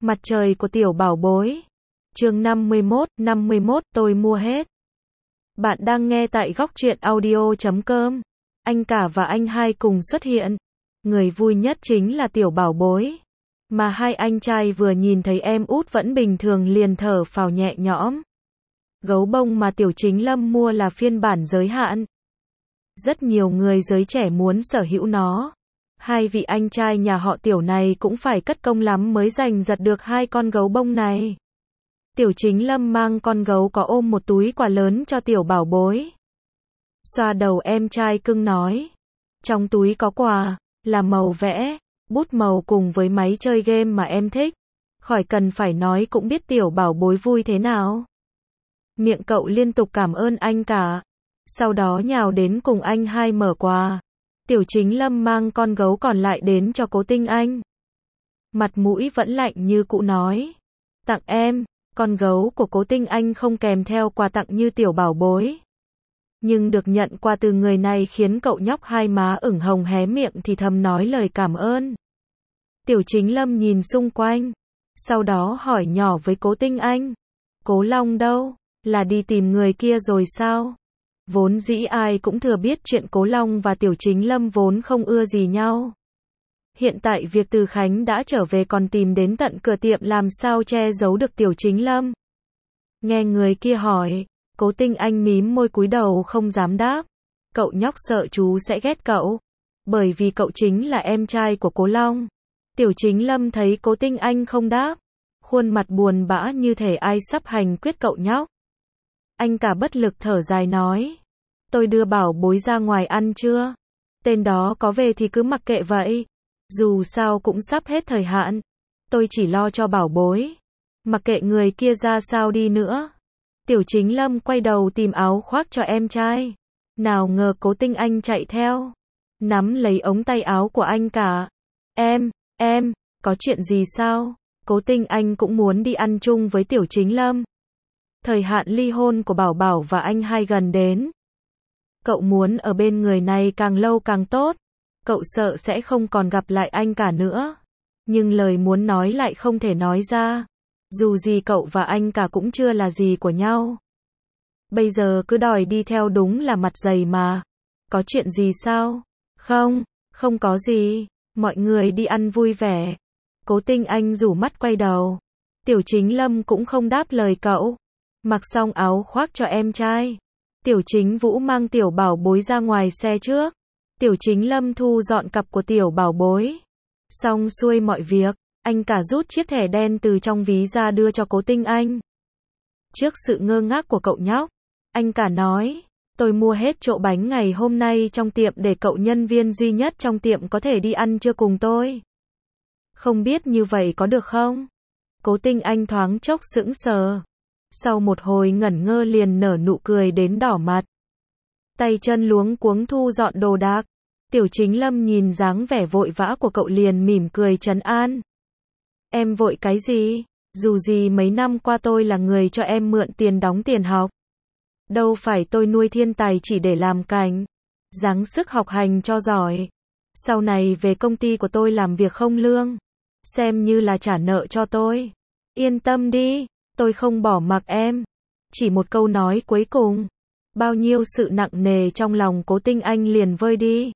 Mặt trời của tiểu bảo bối. Chương 51 tôi mua hết. Bạn đang nghe tại góc truyện audio.com. Anh cả và anh hai cùng xuất hiện. Người vui nhất chính là tiểu bảo bối. Mà hai anh trai vừa nhìn thấy em út vẫn bình thường liền thở phào nhẹ nhõm. Gấu bông mà Tiểu Chính Lâm mua là phiên bản giới hạn. Rất nhiều người giới trẻ muốn sở hữu nó. Hai vị anh trai nhà họ Tiểu này cũng phải cất công lắm mới giành giật được hai con gấu bông này. Tiểu Chính Lâm mang con gấu có ôm một túi quà lớn cho tiểu bảo bối. Xoa đầu em trai cưng nói. Trong túi có quà, là màu vẽ, bút màu cùng với máy chơi game mà em thích. Khỏi cần phải nói cũng biết tiểu bảo bối vui thế nào. Miệng cậu liên tục cảm ơn anh cả. Sau đó nhào đến cùng anh hai mở quà. Tiểu Chính Lâm mang con gấu còn lại đến cho Cố Tinh Anh. Mặt mũi vẫn lạnh như cũ nói. Tặng em. Con gấu của Cố Tinh Anh không kèm theo quà tặng như tiểu bảo bối. Nhưng được nhận quà từ người này khiến cậu nhóc hai má ửng hồng hé miệng thì thầm nói lời cảm ơn. Tiểu Chính Lâm nhìn xung quanh. Sau đó hỏi nhỏ với Cố Tinh Anh. Cố Long đâu? Là đi tìm người kia rồi sao? Vốn dĩ ai cũng thừa biết chuyện Cố Long và Tiểu Chính Lâm vốn không ưa gì nhau. Hiện tại việc Từ Khánh đã trở về còn tìm đến tận cửa tiệm làm sao che giấu được Tiểu Chính Lâm. Nghe người kia hỏi, Cố Tinh Anh mím môi cúi đầu không dám đáp. Cậu nhóc sợ chú sẽ ghét cậu. Bởi vì cậu chính là em trai của Cố Long. Tiểu Chính Lâm thấy Cố Tinh Anh không đáp. Khuôn mặt buồn bã như thể ai sắp hành quyết cậu nhóc. Anh cả bất lực thở dài nói. Tôi đưa bảo bối ra ngoài ăn chưa? Tên đó có về thì cứ mặc kệ vậy. Dù sao cũng sắp hết thời hạn. Tôi chỉ lo cho bảo bối. Mặc kệ người kia ra sao đi nữa. Tiểu Chính Lâm quay đầu tìm áo khoác cho em trai. Nào ngờ Cố Tinh Anh chạy theo. Nắm lấy ống tay áo của anh cả. Em, có chuyện gì sao? Cố Tinh Anh cũng muốn đi ăn chung với Tiểu Chính Lâm. Thời hạn ly hôn của Bảo Bảo và anh hai gần đến. Cậu muốn ở bên người này càng lâu càng tốt. Cậu sợ sẽ không còn gặp lại anh cả nữa. Nhưng lời muốn nói lại không thể nói ra. Dù gì cậu và anh cả cũng chưa là gì của nhau. Bây giờ cứ đòi đi theo đúng là mặt dày mà. Có chuyện gì sao? Không có gì. Mọi người đi ăn vui vẻ. Cố Tinh Anh rủ mắt quay đầu. Tiểu Chính Lâm cũng không đáp lời cậu. Mặc xong áo khoác cho em trai. Tiểu Chính Vũ mang tiểu bảo bối ra ngoài xe trước. Tiểu Chính Lâm thu dọn cặp của tiểu bảo bối. Xong xuôi mọi việc, anh cả rút chiếc thẻ đen từ trong ví ra đưa cho Cố Tinh Anh. Trước sự ngơ ngác của cậu nhóc, anh cả nói, tôi mua hết chỗ bánh ngày hôm nay trong tiệm để cậu nhân viên duy nhất trong tiệm có thể đi ăn trưa cùng tôi. Không biết như vậy có được không? Cố Tinh Anh thoáng chốc sững sờ. Sau một hồi ngẩn ngơ liền nở nụ cười đến đỏ mặt. Tay chân luống cuống thu dọn đồ đạc. Tiểu Chính Lâm nhìn dáng vẻ vội vã của cậu liền mỉm cười trấn an. Em vội cái gì? Dù gì mấy năm qua tôi là người cho em mượn tiền đóng tiền học. Đâu phải tôi nuôi thiên tài chỉ để làm cảnh. Ráng sức học hành cho giỏi. Sau này về công ty của tôi làm việc không lương. Xem như là trả nợ cho tôi. Yên tâm đi, tôi không bỏ mặc em. Chỉ một câu nói cuối cùng. Bao nhiêu sự nặng nề trong lòng Cố Tinh Anh liền vơi đi.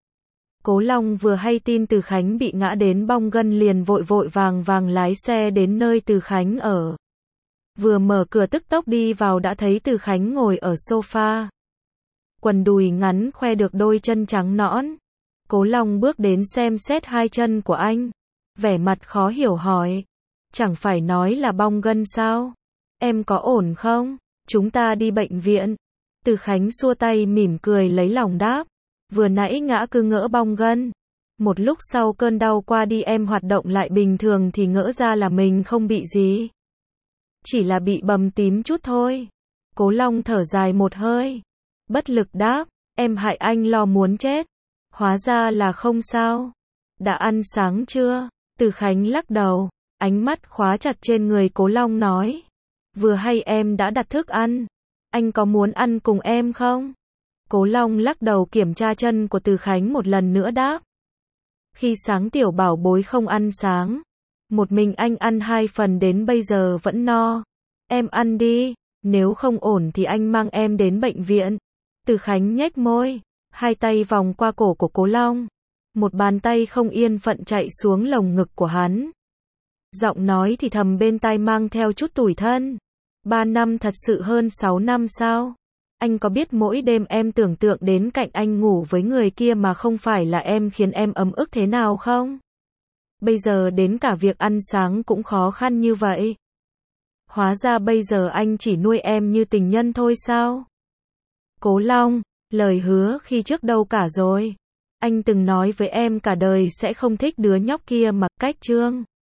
Cố Long vừa hay tin Từ Khánh bị ngã đến bong gân liền vội vội vàng lái xe đến nơi Từ Khánh ở. Vừa mở cửa tức tốc đi vào đã thấy Từ Khánh ngồi ở sofa. Quần đùi ngắn khoe được đôi chân trắng nõn. Cố Long bước đến xem xét hai chân của anh. Vẻ mặt khó hiểu hỏi. Chẳng phải nói là bong gân sao? Em có ổn không? Chúng ta đi bệnh viện. Từ Khánh xua tay mỉm cười lấy lòng đáp. Vừa nãy ngã cứ ngỡ bong gân. Một lúc sau cơn đau qua đi em hoạt động lại bình thường thì ngỡ ra là mình không bị gì. Chỉ là bị bầm tím chút thôi. Cố Long thở dài một hơi. Bất lực đáp. Em hại anh lo muốn chết. Hóa ra là không sao. Đã ăn sáng chưa? Từ Khánh lắc đầu. Ánh mắt khóa chặt trên người Cố Long nói. Vừa hay em đã đặt thức ăn. Anh có muốn ăn cùng em không? Cố Long lắc đầu kiểm tra chân của Từ Khánh một lần nữa đáp. Khi sáng tiểu bảo bối không ăn sáng. Một mình anh ăn 2 phần đến bây giờ vẫn no. Em ăn đi, nếu không ổn thì anh mang em đến bệnh viện. Từ Khánh nhếch môi, hai tay vòng qua cổ của Cố Long. Một bàn tay không yên phận chạy xuống lồng ngực của hắn. Giọng nói thì thầm bên tai mang theo chút tủi thân. 3 năm thật sự hơn 6 năm sao? Anh có biết mỗi đêm em tưởng tượng đến cạnh anh ngủ với người kia mà không phải là em khiến em ấm ức thế nào không? Bây giờ đến cả việc ăn sáng cũng khó khăn như vậy. Hóa ra bây giờ anh chỉ nuôi em như tình nhân thôi sao? Cố Long, lời hứa khi trước đâu cả rồi. Anh từng nói với em cả đời sẽ không thích đứa nhóc kia mà cách Trương.